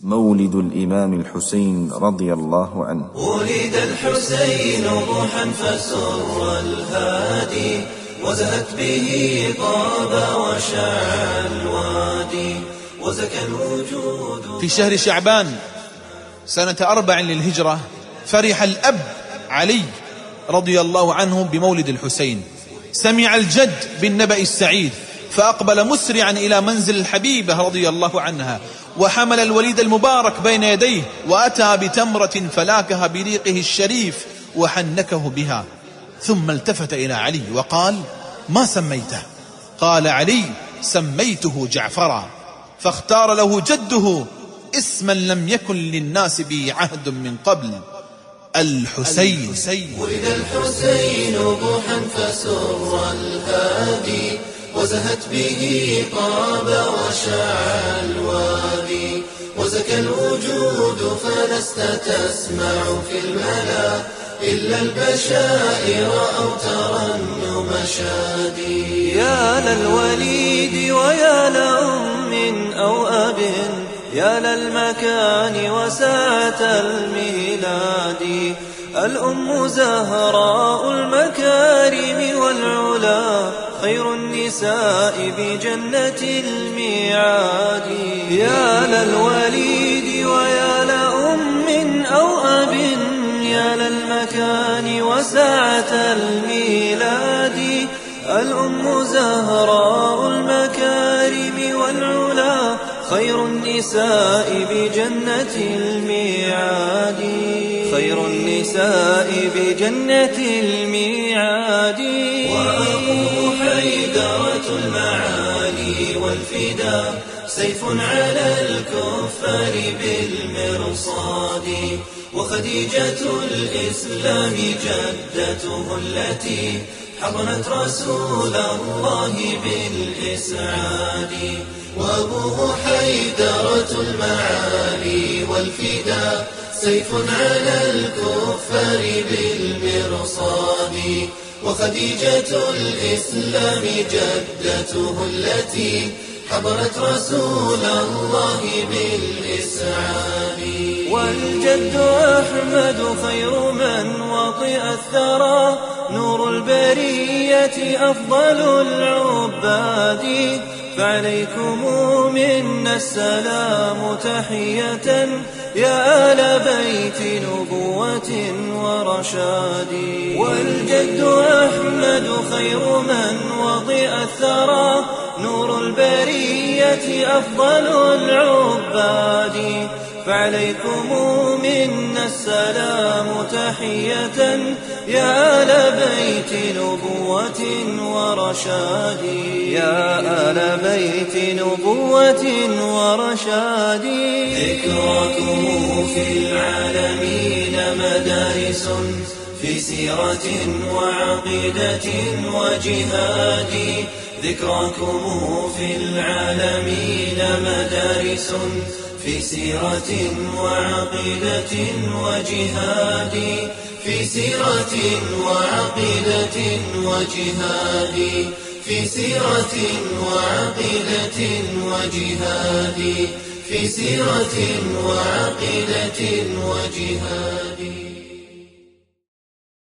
مولد الإمام الحسين رضي الله عنه. ولد الحسين ضحى فسر الهادي، وزهت به طاب وشاع الوادي، وزكى الوجود. في شهر شعبان سنة 4 للهجرة فرح الأب علي رضي الله عنه بمولد الحسين. سمع الجد بالنبأ السعيد فأقبل مسرعا إلى منزل الحبيبة رضي الله عنها، وحمل الوليد المبارك بين يديه، وأتى بتمرة فلاكها بريقه الشريف وحنكه بها، ثم التفت إلى علي وقال: ما سميته؟ قال علي: سميته جعفرا. فاختار له جده اسما لم يكن للناس به عهد من قبل: الحسين. ولد الحسين ضحى فسر الهادي، وزهت به طاب وشاع الوادي، وزكى الوجود فلست تسمع في الملا إلا البشائر أو ترنم شادي. يا للوليد ويا لأم أو أب، يا للمكان وساعة الميلاد. الأم زهراء المكارم والعلا، خير النساء بجنة الميعاد. يا للوليد ويا لأم أو أب، يا للمكان وساعة الميلاد. الأم زهراء المكارم والعلا، خير النساء بجنة الميعاد. خير النساء بجنة الميعاد. وأبوه حيدرة المعالي والفدا، سيف على الكفار بالمرصاد. وخديجة الإسلام جدته التي حضنت رسول الله بالإسعاد. وأبوه حيدرة المعالي والفدا، سيف على الكفار بالمرصاد. وخديجة الإسلام جدته التي حضرت رسول الله بالإسعاد. والجد أحمد خير من وطئ الثرى، نور البرية أفضل العباد. فعليكم منا السلام تحية، يا آل بيت نبوة ورشاد. والجد أحمد خير من وطئ الثرى، نور البرية أفضل العباد. فعليكم منا السلام تحية، يا آل بيت نبوة ورشاد. يا آل بيت نبوة ورشاد. ذكراكم في العالمين مدارس، في سيرة وعقيدة وجهاد. ذكراكم في العالمين مدارس، في سيرة وعقيدة وجهاد. في سيرة وعقيدة وجهاد. في سيرة وعقيدة وجهاد. في سيرة وعقيدة وجهاد.